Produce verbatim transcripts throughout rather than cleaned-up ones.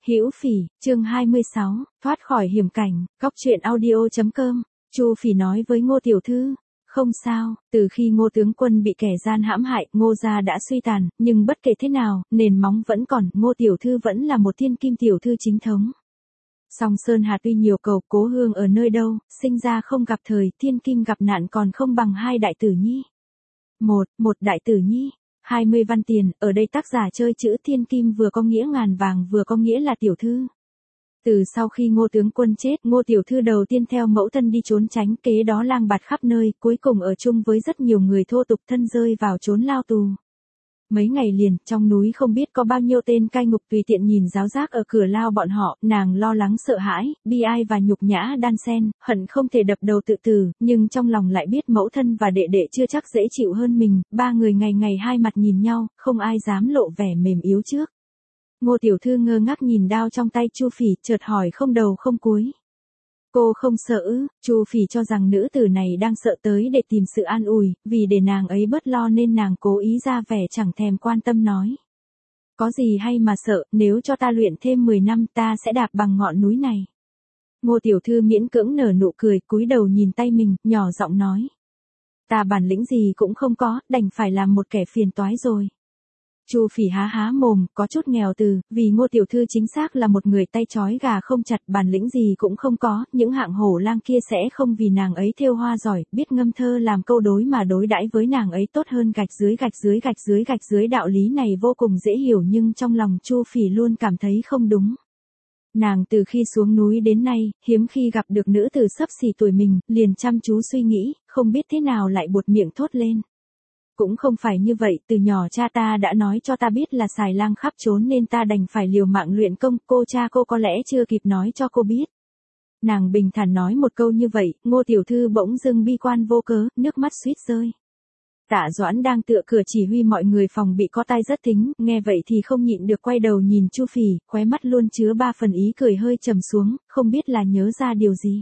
Hữu Phỉ, chương hai mươi sáu, thoát khỏi hiểm cảnh, Cóc truyện audio chấm com. Chu Phỉ nói với Ngô tiểu thư, không sao, từ khi Ngô tướng quân bị kẻ gian hãm hại, Ngô gia đã suy tàn, nhưng bất kể thế nào, nền móng vẫn còn, Ngô tiểu thư vẫn là một thiên kim tiểu thư chính thống. Song Sơn Hà tuy nhiều cầu, cố hương ở nơi đâu, sinh ra không gặp thời, thiên kim gặp nạn còn không bằng hai đại tử nhi. Một, một đại tử nhi. hai mươi văn tiền, ở đây tác giả chơi chữ thiên kim vừa có nghĩa ngàn vàng vừa có nghĩa là tiểu thư. Từ sau khi Ngô tướng quân chết, Ngô tiểu thư đầu tiên theo mẫu thân đi trốn tránh, kế đó lang bạt khắp nơi, cuối cùng ở chung với rất nhiều người thô tục, thân rơi vào chốn lao tù. Mấy ngày liền, trong núi không biết có bao nhiêu tên cai ngục tùy tiện nhìn giáo giác ở cửa lao bọn họ, nàng lo lắng sợ hãi, bi ai và nhục nhã đan xen, hận không thể đập đầu tự tử, nhưng trong lòng lại biết mẫu thân và đệ đệ chưa chắc dễ chịu hơn mình, ba người ngày ngày hai mặt nhìn nhau, không ai dám lộ vẻ mềm yếu trước. Ngô tiểu thư ngơ ngác nhìn đao trong tay Chu Phỉ, chợt hỏi không đầu không cuối. Cô không sợ ư? Chu Phỉ cho rằng nữ tử này đang sợ tới để tìm sự an ủi, vì để nàng ấy bớt lo nên nàng cố ý ra vẻ chẳng thèm quan tâm nói. Có gì hay mà sợ, nếu cho ta luyện thêm mười năm ta sẽ đạp bằng ngọn núi này. Ngô tiểu thư miễn cưỡng nở nụ cười, cúi đầu nhìn tay mình, nhỏ giọng nói. Ta bản lĩnh gì cũng không có, đành phải làm một kẻ phiền toái rồi. Chu Phỉ há há mồm, có chút nghèo từ, vì Ngô tiểu thư chính xác là một người tay trói gà không chặt, bản lĩnh gì cũng không có, những hạng hổ lang kia sẽ không vì nàng ấy thêu hoa giỏi, biết ngâm thơ làm câu đối mà đối đãi với nàng ấy tốt hơn gạch dưới gạch dưới gạch dưới gạch dưới. Đạo lý này vô cùng dễ hiểu nhưng trong lòng Chu Phỉ luôn cảm thấy không đúng. Nàng từ khi xuống núi đến nay, hiếm khi gặp được nữ tử xấp xỉ tuổi mình, liền chăm chú suy nghĩ, không biết thế nào lại buột miệng thốt lên. Cũng không phải như vậy, từ nhỏ cha ta đã nói cho ta biết là xài lang khắp trốn nên ta đành phải liều mạng luyện công, cô cha cô có lẽ chưa kịp nói cho cô biết. Nàng bình thản nói một câu như vậy, Ngô tiểu thư bỗng dưng bi quan vô cớ, nước mắt suýt rơi. Tạ Doãn đang tựa cửa chỉ huy mọi người phòng bị có tai rất thính, nghe vậy thì không nhịn được quay đầu nhìn Chu Phỉ, khóe mắt luôn chứa ba phần ý cười hơi trầm xuống, không biết là nhớ ra điều gì.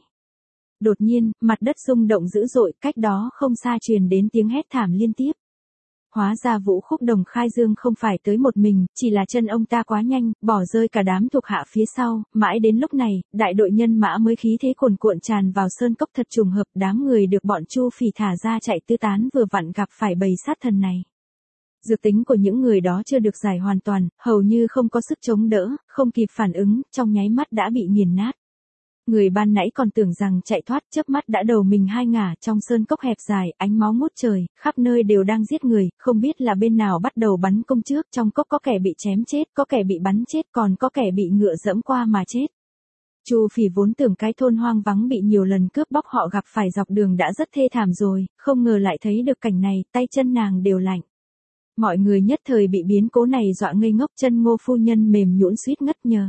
Đột nhiên, mặt đất rung động dữ dội, cách đó không xa truyền đến tiếng hét thảm liên tiếp. Hóa ra Vũ Khúc Đồng khai dương không phải tới một mình, chỉ là chân ông ta quá nhanh, bỏ rơi cả đám thuộc hạ phía sau, mãi đến lúc này, đại đội nhân mã mới khí thế cuồn cuộn tràn vào sơn cốc thật trùng hợp, đám người được bọn Chu Phỉ thả ra chạy tứ tán vừa vặn gặp phải bầy sát thần này. Dược tính của những người đó chưa được giải hoàn toàn, hầu như không có sức chống đỡ, không kịp phản ứng, trong nháy mắt đã bị nghiền nát. Người ban nãy còn tưởng rằng chạy thoát, chớp mắt đã đầu mình hai ngả, trong sơn cốc hẹp dài, ánh máu ngút trời, khắp nơi đều đang giết người, không biết là bên nào bắt đầu bắn công trước, trong cốc có kẻ bị chém chết, có kẻ bị bắn chết, còn có kẻ bị ngựa dẫm qua mà chết. Chu Phỉ vốn tưởng cái thôn hoang vắng bị nhiều lần cướp bóc họ gặp phải dọc đường đã rất thê thảm rồi, không ngờ lại thấy được cảnh này, tay chân nàng đều lạnh. Mọi người nhất thời bị biến cố này dọa ngây ngốc, chân Ngô phu nhân mềm nhũn suýt ngất nhờ.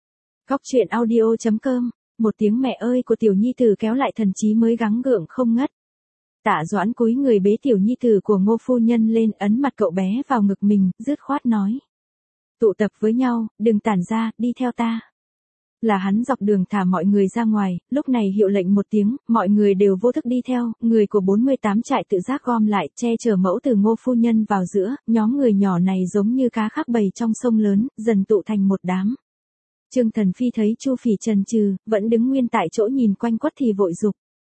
Cóc truyện audio chấm com. Một tiếng mẹ ơi của tiểu nhi tử kéo lại thần trí mới gắng gượng không ngất. Tạ Doãn cúi người bế tiểu nhi tử của Ngô phu nhân lên, ấn mặt cậu bé vào ngực mình, dứt khoát nói. Tụ tập với nhau, đừng tản ra, đi theo ta. Là hắn dọc đường thả mọi người ra ngoài, lúc này hiệu lệnh một tiếng, mọi người đều vô thức đi theo, người của bốn mươi tám trại tự giác gom lại, che chở mẫu từ Ngô phu nhân vào giữa, nhóm người nhỏ này giống như cá khác bầy trong sông lớn, dần tụ thành một đám. Trương Thần Phi thấy Chu Phỉ chần chừ, vẫn đứng nguyên tại chỗ nhìn quanh quất thì vội dục.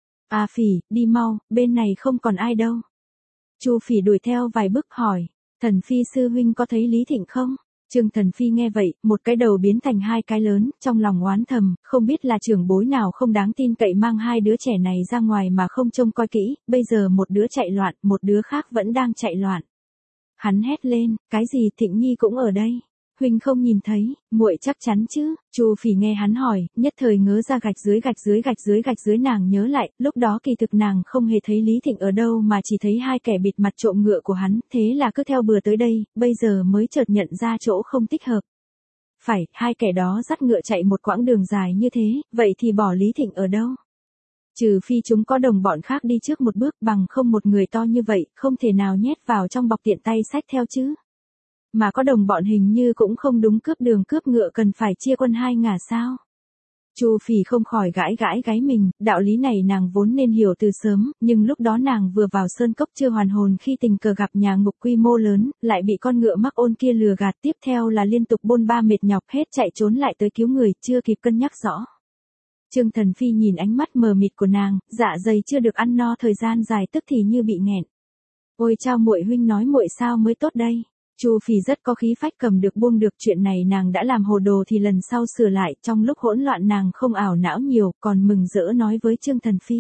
À Phỉ, đi mau, bên này không còn ai đâu. Chu Phỉ đuổi theo vài bước hỏi, Thần Phi sư huynh có thấy Lý Thịnh không? Trương Thần Phi nghe vậy, một cái đầu biến thành hai cái lớn, trong lòng oán thầm, không biết là trưởng bối nào không đáng tin cậy mang hai đứa trẻ này ra ngoài mà không trông coi kỹ, bây giờ một đứa chạy loạn, một đứa khác vẫn đang chạy loạn. Hắn hét lên, cái gì Thịnh Nhi cũng ở đây. Huynh không nhìn thấy, muội chắc chắn chứ? Chu Phỉ nghe hắn hỏi, nhất thời ngớ ra gạch dưới gạch dưới gạch dưới gạch dưới nàng nhớ lại, lúc đó kỳ thực nàng không hề thấy Lý Thịnh ở đâu mà chỉ thấy hai kẻ bịt mặt trộm ngựa của hắn, thế là cứ theo bừa tới đây, bây giờ mới chợt nhận ra chỗ không thích hợp. Phải, hai kẻ đó dắt ngựa chạy một quãng đường dài như thế, vậy thì bỏ Lý Thịnh ở đâu? Trừ phi chúng có đồng bọn khác đi trước một bước, bằng không một người to như vậy, không thể nào nhét vào trong bọc tiện tay xách theo chứ. Mà có đồng bọn hình như cũng không đúng, cướp đường cướp ngựa cần phải chia quân hai ngả sao. Chu Phỉ không khỏi gãi gãi gáy mình, đạo lý này nàng vốn nên hiểu từ sớm, nhưng lúc đó nàng vừa vào sơn cốc chưa hoàn hồn khi tình cờ gặp nhà ngục quy mô lớn, lại bị con ngựa mắc ôn kia lừa gạt, tiếp theo là liên tục bôn ba mệt nhọc hết chạy trốn lại tới cứu người, chưa kịp cân nhắc rõ. Trương Thần Phi nhìn ánh mắt mờ mịt của nàng, dạ dày chưa được ăn no thời gian dài tức thì như bị nghẹn. Ôi chao muội huynh nói muội sao mới tốt đây. Chu Phỉ rất có khí phách cầm được buông được, chuyện này nàng đã làm hồ đồ thì lần sau sửa lại, trong lúc hỗn loạn nàng không ảo não nhiều, còn mừng rỡ nói với Trương Thần Phi.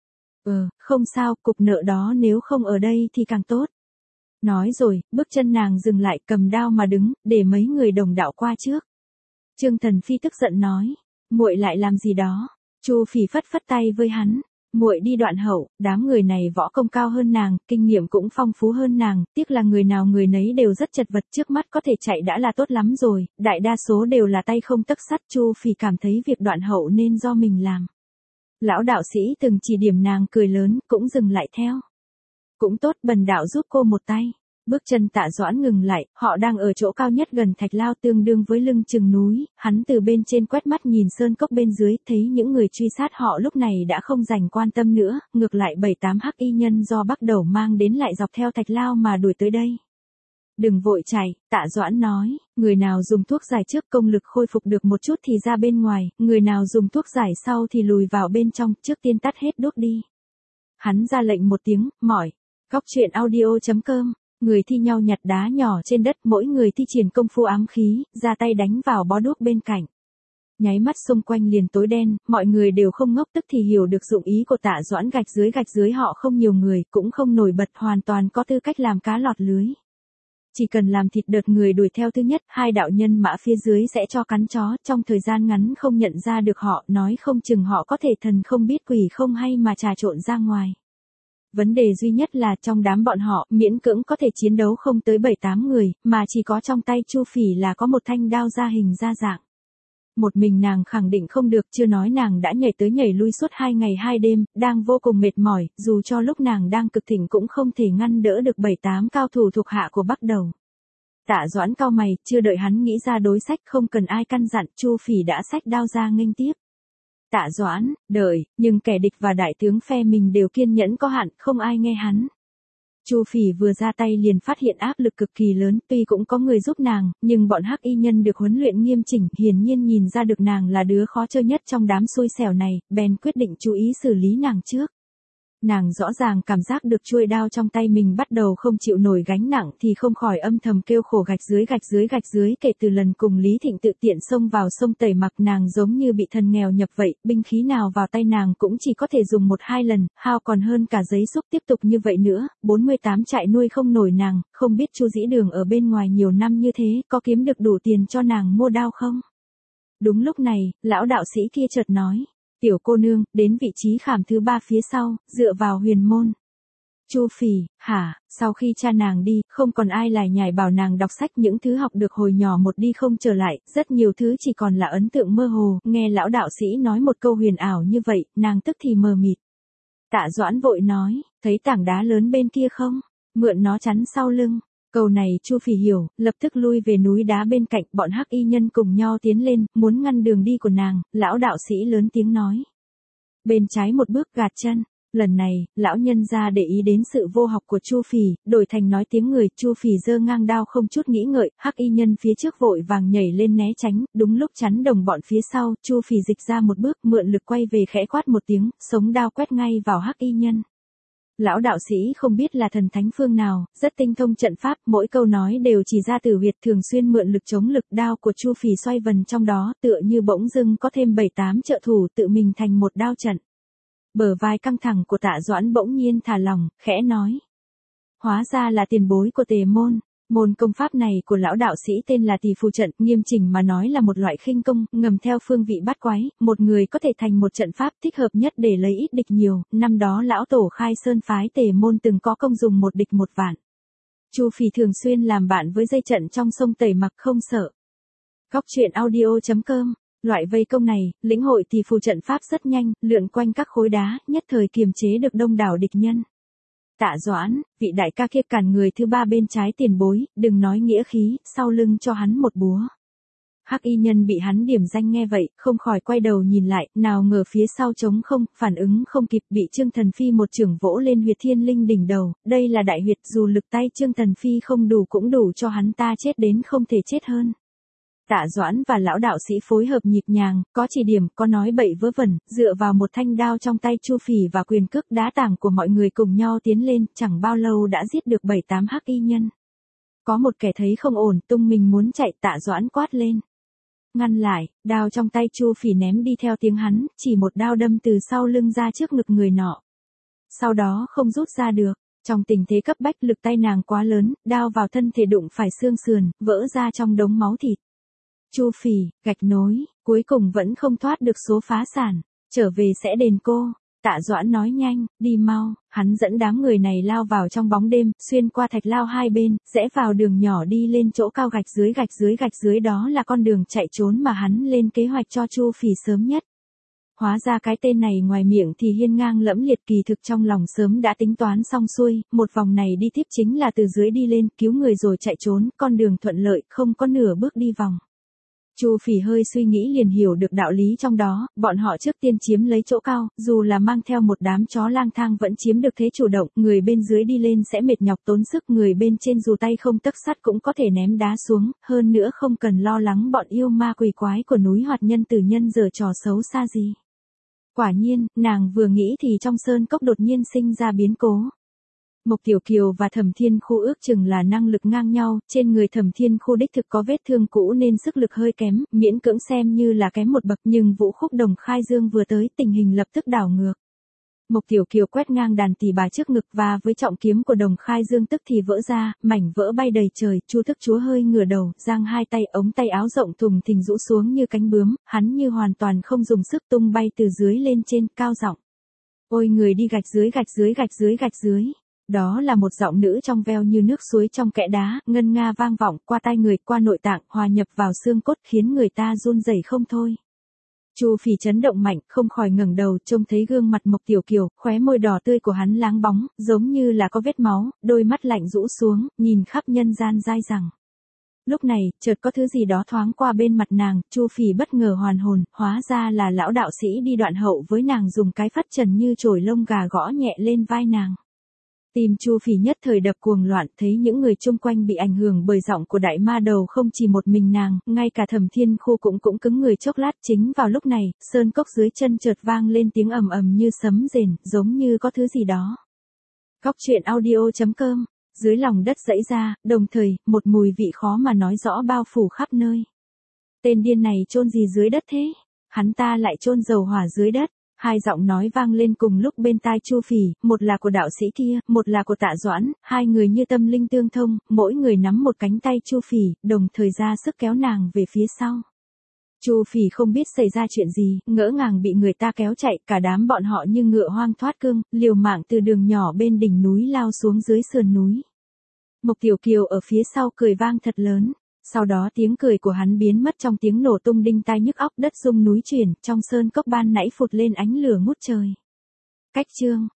Ờ, không sao, cục nợ đó nếu không ở đây thì càng tốt. Nói rồi, bước chân nàng dừng lại, cầm đao mà đứng, để mấy người đồng đạo qua trước. Trương Thần Phi tức giận nói, muội lại làm gì đó? Chu Phỉ phất phất tay với hắn. Muội đi đoạn hậu, đám người này võ công cao hơn nàng, kinh nghiệm cũng phong phú hơn nàng, tiếc là người nào người nấy đều rất chật vật, trước mắt có thể chạy đã là tốt lắm rồi, đại đa số đều là tay không tấc sắt. Chu Phỉ cảm thấy việc đoạn hậu nên do mình làm. Lão đạo sĩ từng chỉ điểm nàng cười lớn, cũng dừng lại theo. Cũng tốt, bần đạo giúp cô một tay. Bước chân Tạ Doãn ngừng lại, họ đang ở chỗ cao nhất gần thạch lao tương đương với lưng chừng núi, hắn từ bên trên quét mắt nhìn sơn cốc bên dưới, thấy những người truy sát họ lúc này đã không dành quan tâm nữa, ngược lại bảy tám hắc y nhân do Bắc Đầu mang đến lại dọc theo thạch lao mà đuổi tới đây. Đừng vội chạy, Tạ Doãn nói, người nào dùng thuốc giải trước công lực khôi phục được một chút thì ra bên ngoài, người nào dùng thuốc giải sau thì lùi vào bên trong, trước tiên tắt hết đốt đi. Hắn ra lệnh một tiếng, mỏi. Góc truyện audio chấm com. Người thi nhau nhặt đá nhỏ trên đất, mỗi người thi triển công phu ám khí, ra tay đánh vào bó đuốc bên cạnh. Nháy mắt xung quanh liền tối đen, mọi người đều không ngốc tức thì hiểu được dụng ý của Tạ Doãn. Gạch dưới gạch dưới họ không nhiều người, cũng không nổi bật, hoàn toàn có tư cách làm cá lọt lưới. Chỉ cần làm thịt đợt người đuổi theo thứ nhất, hai đạo nhân mã phía dưới sẽ cho cắn chó, trong thời gian ngắn không nhận ra được họ, nói không chừng họ có thể thần không biết quỷ không hay mà trà trộn ra ngoài. Vấn đề duy nhất là trong đám bọn họ, miễn cưỡng có thể chiến đấu không tới bảy tám người, mà chỉ có trong tay Chu Phỉ là có một thanh đao ra hình ra dạng. Một mình nàng khẳng định không được, chưa nói nàng đã nhảy tới nhảy lui suốt hai ngày hai đêm, đang vô cùng mệt mỏi, dù cho lúc nàng đang cực thịnh cũng không thể ngăn đỡ được bảy tám cao thủ thuộc hạ của Bắc Đầu. Tạ Doãn cau mày, chưa đợi hắn nghĩ ra đối sách, không cần ai căn dặn, Chu Phỉ đã xách đao ra nghênh tiếp. Tạ Doãn, đợi, nhưng kẻ địch và đại tướng phe mình đều kiên nhẫn có hạn, không ai nghe hắn. Chu Phỉ vừa ra tay liền phát hiện áp lực cực kỳ lớn, tuy cũng có người giúp nàng, nhưng bọn hắc y nhân được huấn luyện nghiêm chỉnh, hiển nhiên nhìn ra được nàng là đứa khó chơi nhất trong đám xui xẻo này, bèn quyết định chú ý xử lý nàng trước. Nàng rõ ràng cảm giác được chuôi đao trong tay mình bắt đầu không chịu nổi gánh nặng thì không khỏi âm thầm kêu khổ. Gạch dưới gạch dưới gạch dưới, kể từ lần cùng Lý Thịnh tự tiện xông vào sông Tẩy Mặc, nàng giống như bị thần nghèo nhập vậy, binh khí nào vào tay nàng cũng chỉ có thể dùng một hai lần, hao còn hơn cả giấy xúc. Tiếp tục như vậy nữa, bốn mươi tám trại nuôi không nổi nàng, không biết Chu Dĩ Đường ở bên ngoài nhiều năm như thế, có kiếm được đủ tiền cho nàng mua đao không? Đúng lúc này, lão đạo sĩ kia chợt nói. Tiểu cô nương, đến vị trí khảm thứ ba phía sau, dựa vào huyền môn. Chu Phỉ, hả, sau khi cha nàng đi, không còn ai lải nhải bảo nàng đọc sách, những thứ học được hồi nhỏ một đi không trở lại, rất nhiều thứ chỉ còn là ấn tượng mơ hồ, nghe lão đạo sĩ nói một câu huyền ảo như vậy, nàng tức thì mờ mịt. Tạ Doãn vội nói, thấy tảng đá lớn bên kia không? Mượn nó chắn sau lưng. Câu này Chu Phỉ hiểu, lập tức lui về núi đá bên cạnh, bọn hắc y nhân cùng nhau tiến lên, muốn ngăn đường đi của nàng, lão đạo sĩ lớn tiếng nói. Bên trái một bước, gạt chân. Lần này, lão nhân ra để ý đến sự vô học của Chu Phỉ, đổi thành nói tiếng người. Chu Phỉ giơ ngang đao không chút nghĩ ngợi, hắc y nhân phía trước vội vàng nhảy lên né tránh, đúng lúc chắn đồng bọn phía sau, Chu Phỉ dịch ra một bước, mượn lực quay về khẽ quát một tiếng, sống đao quét ngay vào hắc y nhân. Lão đạo sĩ không biết là thần thánh phương nào, rất tinh thông trận pháp, mỗi câu nói đều chỉ ra tử huyệt, thường xuyên mượn lực chống lực. Đao của Chu Phỉ xoay vần trong đó, tựa như bỗng dưng có thêm bảy tám trợ thủ tự mình thành một đao trận. Bờ vai căng thẳng của Tạ Doãn bỗng nhiên thả lỏng, khẽ nói. Hóa ra là tiền bối của Tề môn. Môn công pháp này của lão đạo sĩ tên là Tỷ Phù trận, nghiêm chỉnh mà nói là một loại khinh công, ngầm theo phương vị bát quái, một người có thể thành một trận pháp, thích hợp nhất để lấy ít địch nhiều. Năm đó lão tổ khai sơn phái Tề môn từng có công dùng một địch một vạn. Chu Phỉ thường xuyên làm bạn với dây trận trong sông Tẩy Mặc không sợ. Góc truyện audio chấm com. Loại vây công này, lĩnh hội Tỷ Phù trận pháp rất nhanh, lượn quanh các khối đá, nhất thời kiềm chế được đông đảo địch nhân. Tạ Doãn, vị đại ca kia cản người thứ ba bên trái tiền bối, đừng nói nghĩa khí, sau lưng cho hắn một búa. Hắc y nhân bị hắn điểm danh nghe vậy, không khỏi quay đầu nhìn lại, nào ngờ phía sau trống không, phản ứng không kịp, bị Trương Thần Phi một chưởng vỗ lên huyệt thiên linh đỉnh đầu, đây là đại huyệt, dù lực tay Trương Thần Phi không đủ cũng đủ cho hắn ta chết đến không thể chết hơn. Tạ Doãn và lão đạo sĩ phối hợp nhịp nhàng, có chỉ điểm, có nói bậy vớ vẩn, dựa vào một thanh đao trong tay Chu Phỉ và quyền cước đá tảng của mọi người cùng nhau tiến lên, chẳng bao lâu đã giết được bảy tám hắc y nhân. Có một kẻ thấy không ổn, tung mình muốn chạy, Tạ Doãn quát lên. Ngăn lại, đao trong tay Chu Phỉ ném đi theo tiếng hắn, chỉ một đao đâm từ sau lưng ra trước ngực người nọ. Sau đó không rút ra được, trong tình thế cấp bách lực tay nàng quá lớn, đao vào thân thể đụng phải xương sườn, vỡ ra trong đống máu thịt. Chu Phỉ, gạch nối, cuối cùng vẫn không thoát được số phá sản, trở về sẽ đền cô. Tạ Doãn nói nhanh, đi mau, hắn dẫn đám người này lao vào trong bóng đêm, xuyên qua thạch lao hai bên, rẽ vào đường nhỏ đi lên chỗ cao gạch dưới gạch dưới gạch dưới đó là con đường chạy trốn mà hắn lên kế hoạch cho Chu Phỉ sớm nhất. Hóa ra cái tên này ngoài miệng thì hiên ngang lẫm liệt, kỳ thực trong lòng sớm đã tính toán xong xuôi, một vòng này đi tiếp chính là từ dưới đi lên, cứu người rồi chạy trốn, con đường thuận lợi, không có nửa bước đi vòng. Chu Phỉ hơi suy nghĩ liền hiểu được đạo lý trong đó, bọn họ trước tiên chiếm lấy chỗ cao, dù là mang theo một đám chó lang thang vẫn chiếm được thế chủ động, người bên dưới đi lên sẽ mệt nhọc tốn sức, người bên trên dù tay không tấc sắt cũng có thể ném đá xuống, hơn nữa không cần lo lắng bọn yêu ma quỷ quái của núi Hoạt Nhân Tử Nhân giở trò xấu xa gì. Quả nhiên, nàng vừa nghĩ thì trong sơn cốc đột nhiên sinh ra biến cố. Mộc Tiểu Kiều và Thẩm Thiên Khu ước chừng là năng lực ngang nhau, trên người Thẩm Thiên Khu đích thực có vết thương cũ nên sức lực hơi kém, miễn cưỡng xem như là kém một bậc, nhưng Vũ Khúc Đồng Khai Dương vừa tới, tình hình lập tức đảo ngược. Mộc Tiểu Kiều quét ngang đàn tỳ bà trước ngực và với trọng kiếm của Đồng Khai Dương tức thì vỡ ra, mảnh vỡ bay đầy trời, Chu Thức Chúa hơi ngửa đầu, giang hai tay, ống tay áo rộng thùng thình rũ xuống như cánh bướm, hắn như hoàn toàn không dùng sức tung bay từ dưới lên trên, cao giọng. Ôi người đi gạch dưới gạch dưới gạch dưới gạch dưới. Đó là một giọng nữ trong veo như nước suối trong kẽ đá, ngân nga vang vọng qua tai người, qua nội tạng, hòa nhập vào xương cốt khiến người ta run rẩy không thôi. Chu Phỉ chấn động mạnh, không khỏi ngẩng đầu, trông thấy gương mặt Mộc Tiểu Kiều, khóe môi đỏ tươi của hắn láng bóng, giống như là có vết máu, đôi mắt lạnh rũ xuống, nhìn khắp nhân gian dai dẳng. Lúc này, chợt có thứ gì đó thoáng qua bên mặt nàng, Chu Phỉ bất ngờ hoàn hồn, hóa ra là lão đạo sĩ đi đoạn hậu với nàng dùng cái phất trần như chổi lông gà gõ nhẹ lên vai nàng. Tim Chu Phỉ nhất thời đập cuồng loạn, thấy những người chung quanh bị ảnh hưởng bởi giọng của đại ma đầu, không chỉ một mình nàng, ngay cả Thẩm Thiên Khu cũng cũng cứng người chốc lát. Chính vào lúc này, sơn cốc dưới chân chợt vang lên tiếng ầm ầm như sấm rền, giống như có thứ gì đó. Góc truyện audio chấm com, dưới lòng đất dãy ra, đồng thời, một mùi vị khó mà nói rõ bao phủ khắp nơi. Tên điên này chôn gì dưới đất thế? Hắn ta lại chôn dầu hỏa dưới đất. Hai giọng nói vang lên cùng lúc bên tai Chu Phỉ, một là của đạo sĩ kia, một là của Tạ Doãn, hai người như tâm linh tương thông, mỗi người nắm một cánh tay Chu Phỉ, đồng thời ra sức kéo nàng về phía sau. Chu Phỉ không biết xảy ra chuyện gì, ngỡ ngàng bị người ta kéo chạy, cả đám bọn họ như ngựa hoang thoát cương, liều mạng từ đường nhỏ bên đỉnh núi lao xuống dưới sườn núi. Mộc Tiểu Kiều ở phía sau cười vang thật lớn. Sau đó tiếng cười của hắn biến mất trong tiếng nổ tung đinh tai nhức óc, đất rung núi chuyển, trong sơn cốc ban nãy phụt lên ánh lửa ngút trời. Cách chương